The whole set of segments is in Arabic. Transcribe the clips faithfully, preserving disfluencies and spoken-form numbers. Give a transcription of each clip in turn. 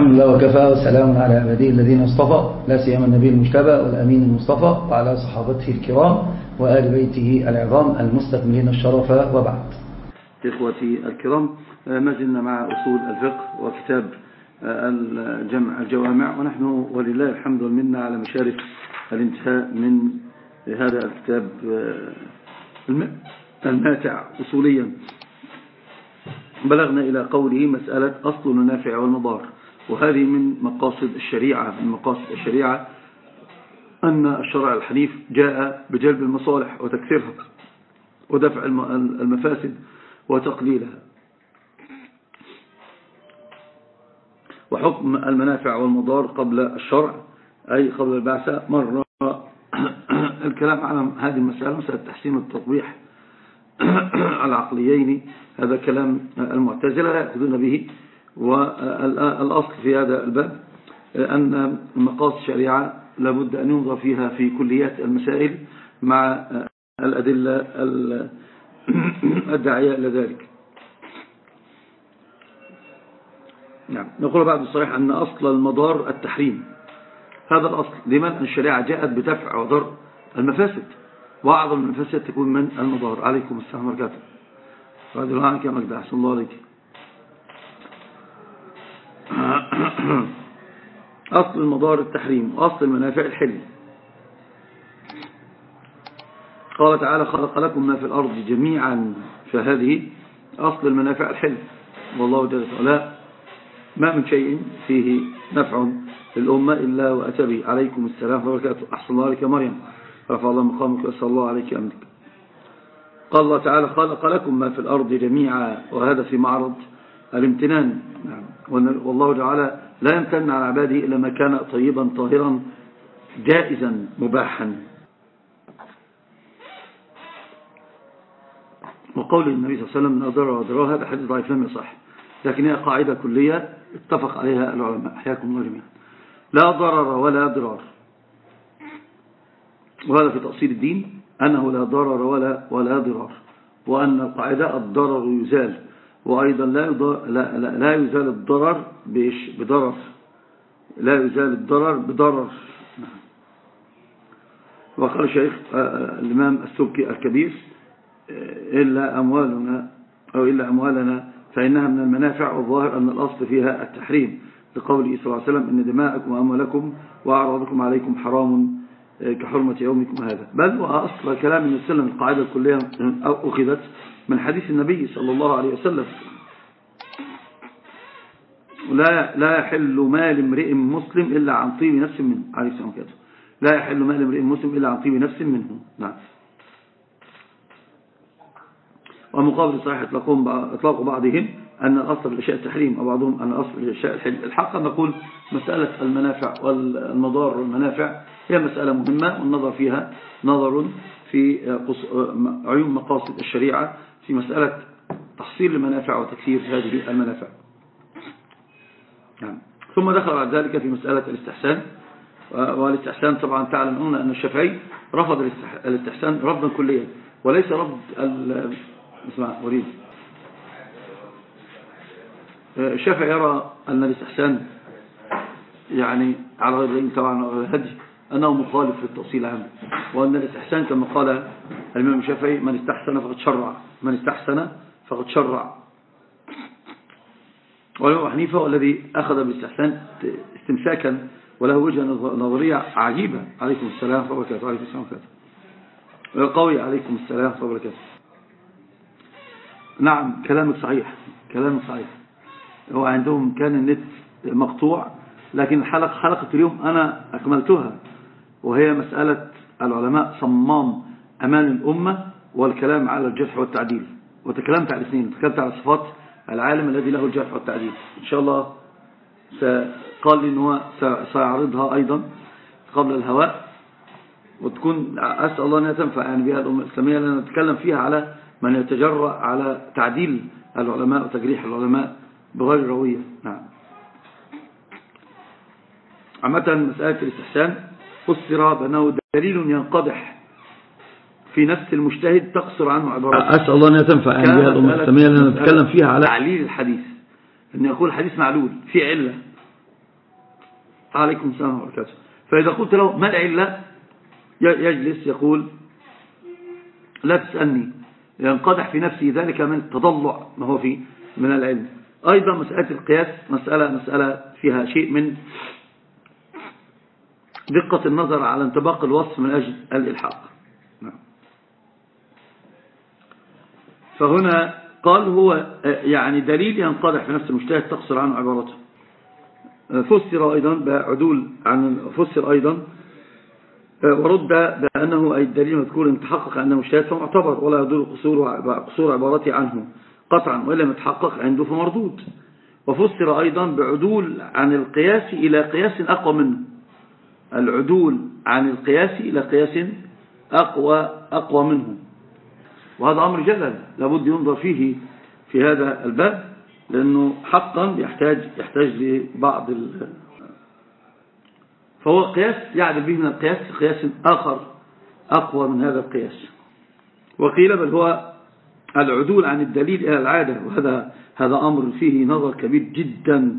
الحمد لله وكفى وسلام على عباده الذين اصطفى لا سيما النبي المجتبى والأمين المصطفى وعلى صحابته الكرام وآل بيته العظام المستكملين الشرف، وبعد. إخوتي الكرام، ما زلنا مع أصول الفقه وكتاب الجمع الجوامع، ونحن ولله الحمد والمنة على مشارف الانتهاء من هذا الكتاب الماتع أصوليا. بلغنا إلى قوله مسألة أصل المنافع والمضار، وهذه من مقاصد الشريعة من مقاصد الشريعة أن الشرع الحنيف جاء بجلب المصالح وتكثيرها ودفع المفاسد وتقليلها. وحكم المنافع والمضار قبل الشرع أي قبل البعثة مر الكلام على هذه المسألة، مسألة تحسين التطبيح العقليين. هذا كلام المعتزلة لا يأخذون به، والأصل في هذا الباب أن مقاصد الشريعة لابد أن ينظر فيها في كليات المسائل مع الأدلة الداعية إلى ذلك. نعم. نقول بعد الصحيح أن أصل المضار التحريم. هذا الأصل لمن الشريعة جاءت بدفع وضر المفاسد، وأعظم المفاسد تكون من المضار. عليكم السلام ورحمة الله وبركاته. رضي عنك يا مجد، أحسن الله عليك. أصل المضار التحريم وأصل المنافع الحل. قال تعالى خلق لكم ما في الأرض جميعا، فهذه أصل المنافع الحل. والله جل وعلا ما من شيء فيه نفع للأمة إلا وأتى به. عليكم السلام وبركاته. أحسن الله عليك يا مريم، رفع الله مقامك وأسأل الله عليك أمنك. قال الله تعالى خلق لكم ما في الأرض جميعا، وهذا في معرض الامتنان. والله تعالى لا يمتن على عباده إلا ما كان طيبا طاهرا جائزا مباحا. وقول النبي صلى الله عليه وسلم لا ضرر ولا ضرار، هذا حديث ضعيف لم يصح، لكن هي قاعدة كلية اتفق عليها العلماء حياكم الله جميعا. لا ضرر ولا ضرار، وهذا في تأصيل الدين أنه لا ضرر ولا ولا ضرار، وأن القاعدة الضرر يزال، وأيضا لا لا لا, لا يزال الضرر بضرر، لا يزال الضرر بضرر. وقال الشيخ الإمام السبكي الكبير إلا أموالنا أو إلا أموالنا فإنها من المنافع، والظاهر أن الأصل فيها التحريم، لقوله صلى الله عليه وسلم إن دماءكم وأموالكم وأعراضكم عليكم حرام كحرمة يومكم هذا. بل وأصل كلام النبي صلى الله عليه وسلم القاعدة الكلية أخذت من حديث النبي صلى الله عليه وسلم لا لا يحل مال امرئ مسلم إلا عن طيب نفس منه. عليه السلام عليكم. لا يحل مال امرئ مسلم إلا عن طيب نفس منه. نعم. ومقابل صحيح إطلاق بعضهم أن الأصل في الأشياء التحريم، وبعضهم أن الأصل في الأشياء الحل. الحق نقول مسألة المنافع والمضار والمنافع هي مسألة مهمة، والنظر فيها نظر في عيون مقاصد الشريعة في مسألة تحصيل المنافع وتكثير هذه المنافع. نعم. ثم دخل بعد ذلك في مسألة الاستحسان. والاستحسان طبعا تعلمون أن الشافعي رفض الاستحسان رفضا كليا، وليس رفض اسمع وليد. الشافعي يرى أن الاستحسان يعني على غير طبعا الهدي أنه مخالف للتأصيل العام، وأن الاستحسان كما قال الإمام الشافعي من استحسن فقد شرع، من استحسن فقد شرع. والإمام حنيفة والذي أخذ بالاستحسان استمساكا وله وجهة نظرية عجيبة. عليكم السلام وبركاته. عليكم السلام وبركاته. قوي. عليكم السلام وبركاته. نعم كلامك صحيح، كلامك صحيح. هو عندهم كان النت مقطوع، لكن الحلقة حلقة اليوم أنا أكملتها، وهي مسألة العلماء صمام أمان الأمة والكلام على الجرح والتعديل. وتكلمت على الاثنين، تكلمت على صفات العالم الذي له الجرح والتعديل. إن شاء الله قال لي أنه سيعرضها أيضا قبل الهواء، وتكون أسأل الله أنها تنفع يعني بها الأمة الإسلامية، لأن نتكلم فيها على من يتجرأ على تعديل العلماء وتجريح العلماء بغير روية. نعم. عامة مسألة الاستحسان فسر بأنه دليل ينقضح في نفس المجتهد تقصر عنه عبارات. أسأل الله أن تنفع يعني بها الأمة الإسلامية، لأن نتكلم فيها على تعليل الحديث، أن يقول الحديث معلول في علة، عليكم السلام ورحمة الله وبركاته. فإذا قلت له ما العلة يجلس يقول لا تسألني، ينقدح في نفسه ذلك من التضلع ما هو فيه من العلم. أيضا مسألة القياس مسألة, مسألة فيها شيء من دقة النظر على انطباق الوصف من أجل الإلحاق. فهنا قال هو يعني دليل ينقدح في نفس المجتهد تقصر عنه عبارته. فسر أيضا بعدول عن فسر أيضا ورد بأنه أي الدليل مذكور إن تحقق أنه مجتهد فمعتبر ولا يدل قصور قصور عبارته عنه قطعا، وإلا متحقق عنده فمردود. وفسر أيضا بعدول عن القياس إلى قياس أقوى منه، العدول عن القياس إلى قياس أقوى أقوى منه، وهذا أمر جلل لابد ينظر فيه في هذا الباب، لأنه حقا يحتاج يحتاج لبعض ال... فهو قياس يعدل به من القياس قياس آخر أقوى من هذا القياس. وقيل بل هو العدول عن الدليل إلى العادة، وهذا هذا أمر فيه نظر كبير جدا.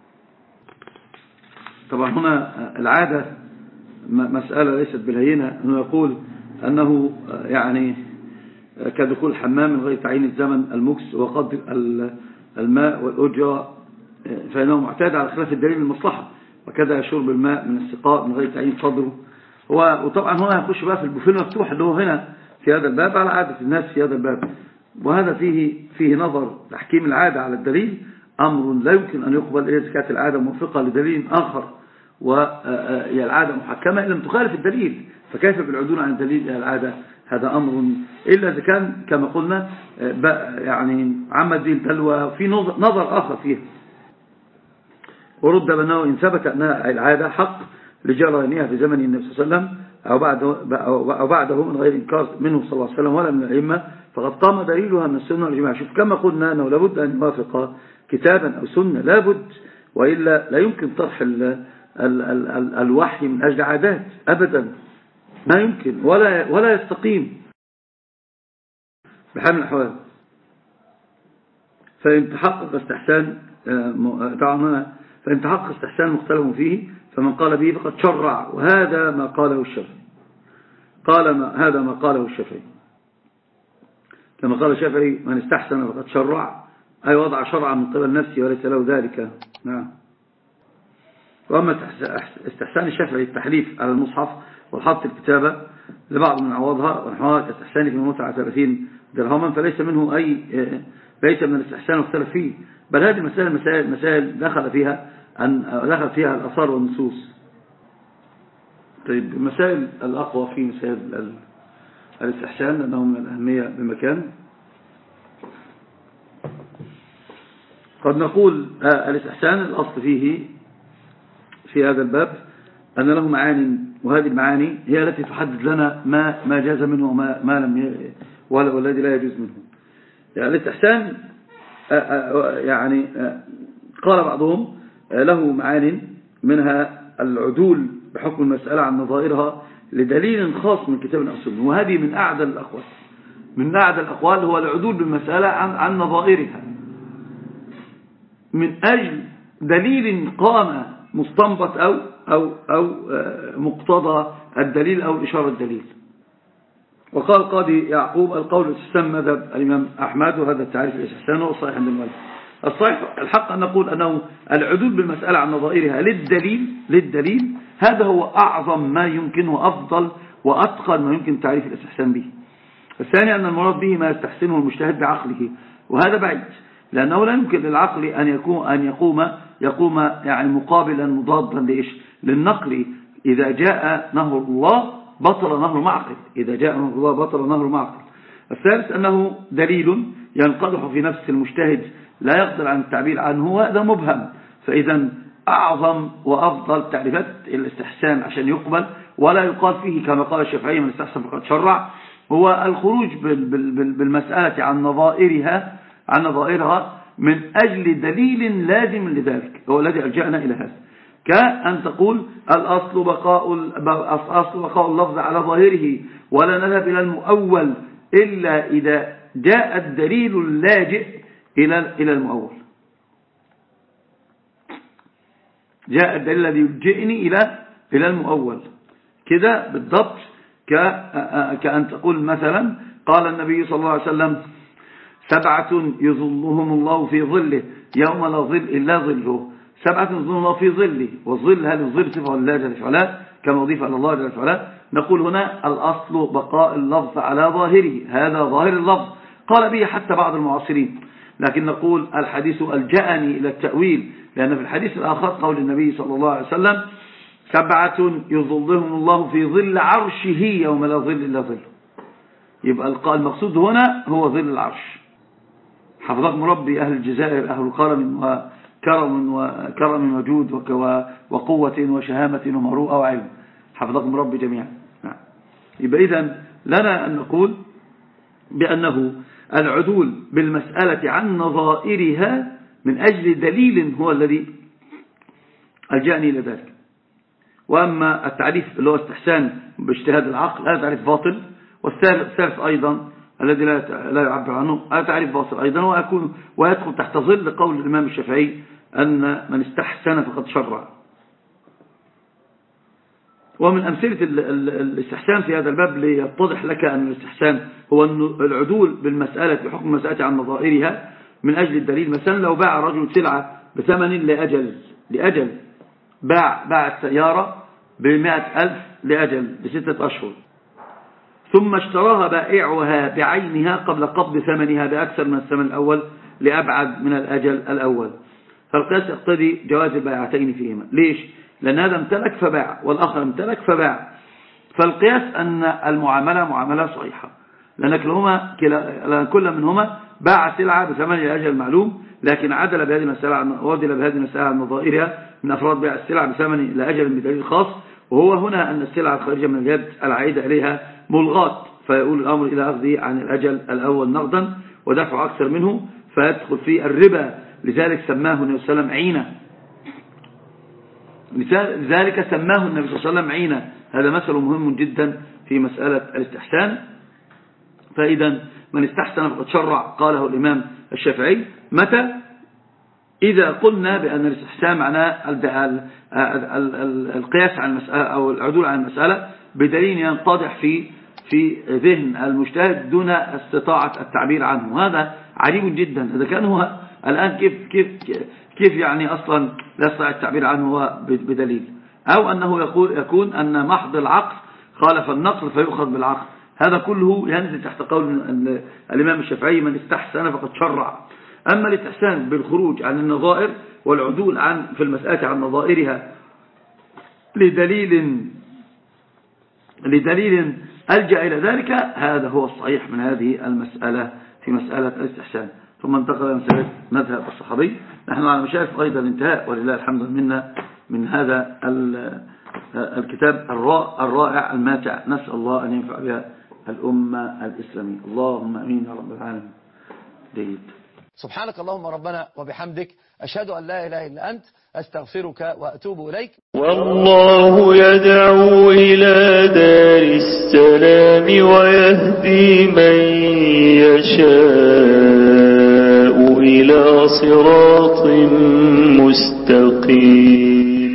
طبعا هنا العادة مسألة ليست بالهينة، أنه يقول أنه يعني كدخول الحمام من غير تعيين الزمن المكس وقدر الماء والأجرة، فإنه معتاد على خلاف الدليل المصلحة، وكذا شرب الماء من السقاء من غير تعيين قدره. وطبعا هنا يخش بقى في البوفيه المفتوح اللي هو هنا في هذا الباب على عادة الناس في هذا الباب، وهذا فيه فيه نظر تحكيم العادة على الدليل، أمر لا يمكن أن يقبل إذا كانت العادة موافقة لدليل آخر، وهي العادة محكمة إن لم تخالف الدليل، فكيف بالعدول عن الدليل إلى العادة؟ هذا أمر إلا إذا كان كما قلنا يعني عمد دي الدلوى في نظر آخر فيها. ورد بأنه إن ثبت أنها العادة حق لجريانها في زمن النبي صلى الله عليه وسلم أو بعده, أو بعده من غير إنكار منه صلى الله عليه وسلم ولا من الأئمة، فقد قام دليلها من السنة والجماعة. شوف كما قلنا أنه لابد أن يوافق كتابا أو سنة، لابد، وإلا لا يمكن طرح ال ال ال ال الوحي من أجل عادات أبدا، ما يمكن ولا ولا يستقيم بحال من الأحوال. فإن تحقق استحسان طبعا فإن تحقق استحسان مختلف فيه فمن قال به فقد شرع، وهذا ما قاله الشافعي. قال ما هذا ما قاله الشافعي كما قال الشافعي من استحسن فقد شرع، أي وضع شرعا من قبل نفسه وليس له ذلك. نعم. وأما استحسان الشافعي التحليف على المصحف وحط الكتابة لبعض من عوضها ونحوها كاستحسان في متعة ثلاثين درهما، فليس منه أي ليس من الاستحسان واختلف فيه، بل هذه مسائل مسائل مسائل دخل فيها أن دخل فيها الآثار والنصوص. طيب المسائل الأقوى في مسائل الاستحسان لأنه من الأهمية بمكان. قد نقول الاستحسان الأصل فيه في هذا الباب أن له معاني، وهذه المعاني هي التي تحدد لنا ما ما جاز منه وما ما لم ولا والذي لا يجوز منه. يعني الاستحسان يعني قال بعضهم له معاني منها العدول بحكم المسألة عن نظائرها لدليل خاص من كتاب أو سنة، وهذه من أعدى الأقوال من أعدى الأقوال هو العدول بالمسألة عن عن نظائرها من أجل دليل قام مستنبط أو أو أو مقتضى الدليل أو إشارة الدليل. وقال قاضي يعقوب القول الاستحسان مذهب الإمام أحمد، وهذا التعريف الاستحسان هو الصحيح عند المؤلف. الصحيح الحق أن نقول أنه العدول بالمسألة عن نظائرها للدليل للدليل هذا هو أعظم ما يمكن وأفضل وأتقن ما يمكن تعريف الاستحسان به. الثاني أن المراد به ما يستحسنه المجتهد بعقله، وهذا بعيد، لأنه لا يمكن للعقل أن يكون أن يقوم يقوم يعني مقابلا مضادا لإيش للنقل. إذا جاء نهر الله بطل نهر معقل، إذا جاء نهر الله بطل نهر معقل. الثالث أنه دليل ينقدح في نفس المجتهد لا يقدر عن التعبير عنه، وهذا مبهم. فإذا أعظم وأفضل تعريفات الاستحسان عشان يقبل ولا يقال فيه كما قال الشافعي من استحسن فقد شرع هو الخروج بالمسألة عن نظائرها عن نظائرها من أجل دليل لازم لذلك، هو الذي ألجأنا إلى هذا. كأن تقول الأصل بقاء الأصل بقاء اللفظ على ظاهره ولا نذهب إلى المؤول إلا إذا جاء الدليل اللاجئ إلى إلى المؤول. جاء الدليل الذي يلجئني إلى إلى المؤول. كده بالضبط كأن تقول مثلا قال النبي صلى الله عليه وسلم سبعة يظلهم الله في ظله يوم لا ظل إلا ظله. سبعة يظلهم الله في ظله، والظل هل الظل صفة لله جل وعلا كما أضيف على الله جل وعلا؟ نقول هنا الأصل بقاء اللفظ على ظاهره، هذا ظاهر اللفظ قال به حتى بعض المعاصرين، لكن نقول الحديث ألجأني إلى التأويل، لأن في الحديث الآخر قول النبي صلى الله عليه وسلم سبعة يظلهم الله في ظل عرشه يوم لا ظل إلا ظله. يبقى المقصود هنا هو ظل العرش. حفظكم ربي أهل الجزائر أهل كرم وكرم وكرم وجود وقوة وشهامة ومروءة وعلم، حفظكم ربي جميعا. يبقى إذن لنا أن نقول بأنه العدول بالمسألة عن نظائرها من أجل دليل هو الذي ألجأني إلى ذلك. وأما التعريف اللي هو استحسان باجتهاد العقل هذا تعريف باطل، والثالث أيضا الذي لا يعبر عنه هذا تعريف باطل أيضا، ويكون ويدخل تحت ظل قول الإمام الشافعي أن من استحسن فقد شرع. ومن أمثلة الاستحسان في هذا الباب ليتضح لك أن الاستحسان هو العدول بالمسألة بحكم المسألة عن نظائرها من أجل الدليل. مثلا لو باع رجل سلعة بثمن لأجل لأجل باع باع السيارة بمائة ألف لأجل بستة أشهر، ثم اشتراها بائعها بعينها قبل قبض ثمنها بأكثر من الثمن الأول لأبعد من الأجل الأول، فالقياس يقتضي جواز البيعتين فيهما. ليش؟ لأن هذا امتلك فباع والآخر امتلك فباع، فالقياس أن المعاملة معاملة صحيحة، لأن كل منهما باع سلعة بثمن الأجل المعلوم، لكن عدل بهذه المسألة وعدل بهذه المسألة عن نظائرها من أفراد بيع السلعة بثمن الأجل بدليل خاص، وهو هنا أن السلعة الخارجة من اليد العائدة إليها ملغاة، فيقول الأمر إلى أخذه عن الأجل الأول نقدا ودفع أكثر منه فيدخل في الربا، لذلك سماه النبي صلى الله عليه وسلم عينة، لذلك سماه النبي صلى الله عليه وسلم عينة. هذا مثل مهم جدا في مسألة الاستحسان. فإذا من استحسن فقد شرع قاله الإمام الشافعي. متى؟ إذا قلنا بأن الاستحسان معناه القياس عن المسألة أو العدول عن المسألة بدليل ينتضح في في ذهن المجتهد دون استطاعة التعبير عنه. هذا عجيب جدا. إذا كان هو الآن كيف كيف كيف يعني أصلا لا يستطيع التعبير عنه بدليل، أو أنه يقول يكون أن محض العقل خالف النقل فيؤخذ بالعقل. هذا كله ينزل تحت قول الإمام الشافعي من استحسن فقد شرع. أما الاستحسان بالخروج عن النظائر والعدول عن في المسألة عن نظائرها لدليل لدليل ألجأ إلى ذلك، هذا هو الصحيح من هذه المسألة في مسألة الاستحسان. ثم انتقل إلى مسألة مذهب الصحابي. نحن على مشارف أيضا الانتهاء ولله الحمد منا من هذا الكتاب الرائع الماتع، نسأل الله أن ينفع بها الأمة الإسلامية. اللهم أمين يا رب العالمين. جيد. سبحانك اللهم ربنا وبحمدك، أشهد أن لا إله إلا أنت، أستغفرك وأتوب إليك. والله يدعو إلى دار السلام ويهدي من يشاء إلى صراط مستقيم.